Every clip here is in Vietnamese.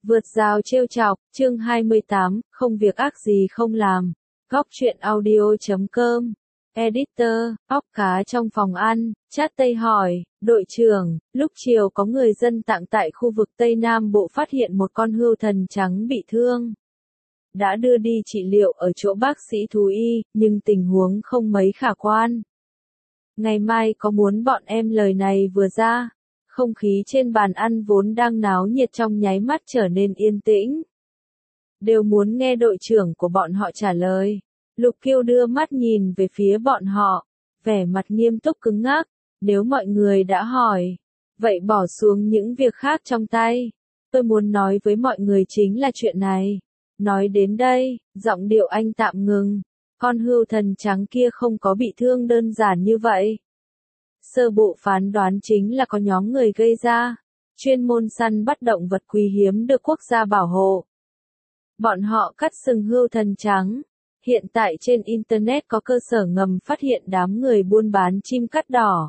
Vượt rào trêu chọc, chương 28, không việc ác gì không làm. Góc truyện audio.com. Editor, óc cá trong phòng ăn, chat Tây hỏi, đội trưởng, lúc chiều có người dân tạng tại khu vực Tây Nam Bộ phát hiện một con hươu thần trắng bị thương. Đã đưa đi trị liệu ở chỗ bác sĩ thú y, nhưng tình huống không mấy khả quan. Ngày mai có muốn bọn em lời này vừa ra, không khí trên bàn ăn vốn đang náo nhiệt trong nháy mắt trở nên yên tĩnh. Đều muốn nghe đội trưởng của bọn họ trả lời. Lục Kiêu đưa mắt nhìn về phía bọn họ, vẻ mặt nghiêm túc cứng ngắc. Nếu mọi người đã hỏi, vậy bỏ xuống những việc khác trong tay. Tôi muốn nói với mọi người chính là chuyện này. Nói đến đây, giọng điệu anh tạm ngừng. Con hươu thần trắng kia không có bị thương đơn giản như vậy. Sơ bộ phán đoán chính là có nhóm người gây ra, chuyên môn săn bắt động vật quý hiếm được quốc gia bảo hộ. Bọn họ cắt sừng hươu thần trắng. Hiện tại trên Internet có cơ sở ngầm phát hiện đám người buôn bán chim cắt đỏ.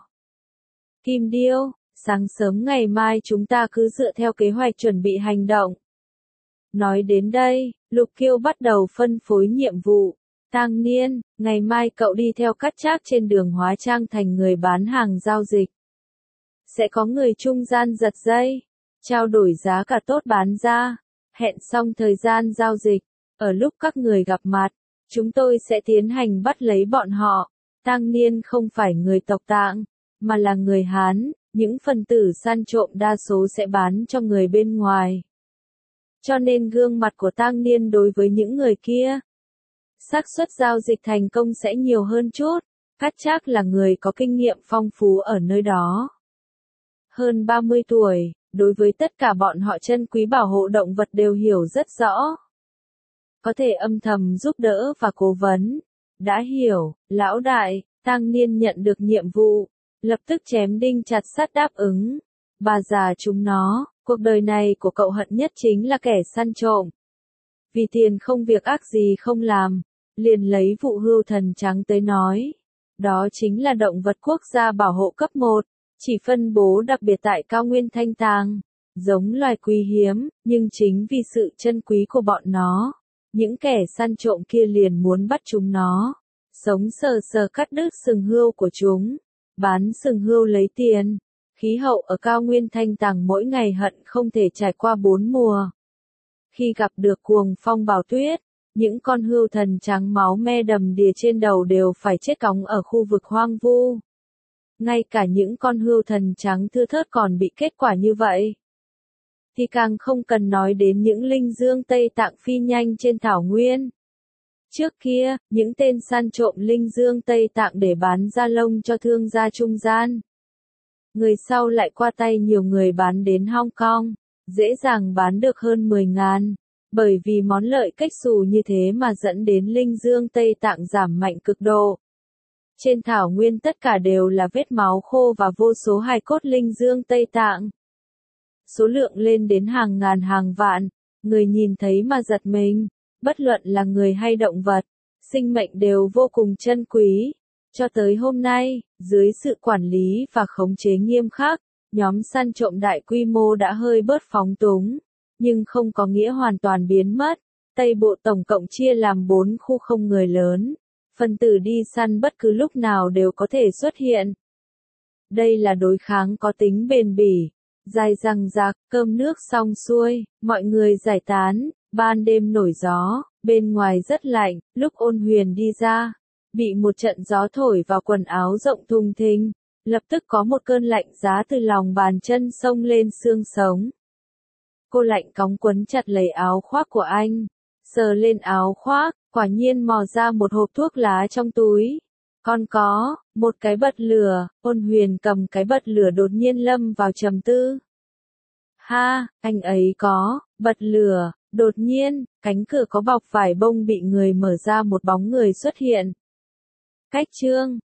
Kim Điêu, sáng sớm ngày mai chúng ta cứ dựa theo kế hoạch chuẩn bị hành động. Nói đến đây, Lục Kiêu bắt đầu phân phối nhiệm vụ. Tang Niên, ngày mai cậu đi theo Cát Trác trên đường hóa trang thành người bán hàng giao dịch. Sẽ có người trung gian giật dây, trao đổi giá cả tốt bán ra, hẹn xong thời gian giao dịch. Ở lúc các người gặp mặt, chúng tôi sẽ tiến hành bắt lấy bọn họ. Tang Niên không phải người tộc Tạng, mà là người Hán, những phần tử săn trộm đa số sẽ bán cho người bên ngoài. Cho nên gương mặt của Tang Niên đối với những người kia, xác suất giao dịch thành công sẽ nhiều hơn chút. Cát Trác là người có kinh nghiệm phong phú ở nơi đó. Hơn 30 tuổi, đối với tất cả bọn họ chân quý bảo hộ động vật đều hiểu rất rõ. Có thể âm thầm giúp đỡ và cố vấn. Đã hiểu, lão đại, Tang Niên nhận được nhiệm vụ, lập tức chém đinh chặt sắt đáp ứng. Bà già chúng nó, cuộc đời này của cậu hận nhất chính là kẻ săn trộm. Vì tiền không việc ác gì không làm. Liền lấy vụ hươu thần trắng tới nói. Đó chính là động vật quốc gia bảo hộ cấp 1, chỉ phân bố đặc biệt tại cao nguyên Thanh Tàng. Giống loài quý hiếm, nhưng chính vì sự chân quý của bọn nó, những kẻ săn trộm kia liền muốn bắt chúng nó. Sống sờ sờ cắt đứt sừng hươu của chúng, bán sừng hươu lấy tiền. Khí hậu ở cao nguyên Thanh Tàng mỗi ngày hận không thể trải qua 4 mùa. Khi gặp được cuồng phong bão tuyết, những con hươu thần trắng máu me đầm đìa trên đầu đều phải chết cóng ở khu vực hoang vu. Ngay cả những con hươu thần trắng thưa thớt còn bị kết quả như vậy. Thì càng không cần nói đến những linh dương Tây Tạng phi nhanh trên thảo nguyên. Trước kia, những tên săn trộm linh dương Tây Tạng để bán da lông cho thương gia trung gian. Người sau lại qua tay nhiều người bán đến Hong Kong, dễ dàng bán được hơn 10.000. Bởi vì món lợi cách xù như thế mà dẫn đến linh dương Tây Tạng giảm mạnh cực độ. Trên thảo nguyên tất cả đều là vết máu khô và vô số hài cốt linh dương Tây Tạng. Số lượng lên đến hàng ngàn hàng vạn, người nhìn thấy mà giật mình, bất luận là người hay động vật, sinh mệnh đều vô cùng chân quý. Cho tới hôm nay, dưới sự quản lý và khống chế nghiêm khắc, nhóm săn trộm đại quy mô đã hơi bớt phóng túng. Nhưng không có nghĩa hoàn toàn biến mất. Tây Bộ tổng cộng chia làm 4 khu không người lớn. Phần tử đi săn bất cứ lúc nào đều có thể xuất hiện. Đây là đối kháng có tính bền bỉ. Dài răng rạc, cơm nước xong xuôi, mọi người giải tán. Ban đêm nổi gió, bên ngoài rất lạnh. Lúc Ôn Huyền đi ra, bị một trận gió thổi vào quần áo rộng thùng thình. Lập tức có một cơn lạnh giá từ lòng bàn chân xông lên xương sống. Cô lạnh cóng quấn chặt lấy áo khoác của anh, sờ lên áo khoác, quả nhiên mò ra một hộp thuốc lá trong túi. Còn có, một cái bật lửa. Ôn Huyền cầm cái bật lửa đột nhiên lâm vào trầm tư. Ha, anh ấy có, bật lửa, đột nhiên, cánh cửa có bọc vải bông bị người mở ra một bóng người xuất hiện. Cách chương,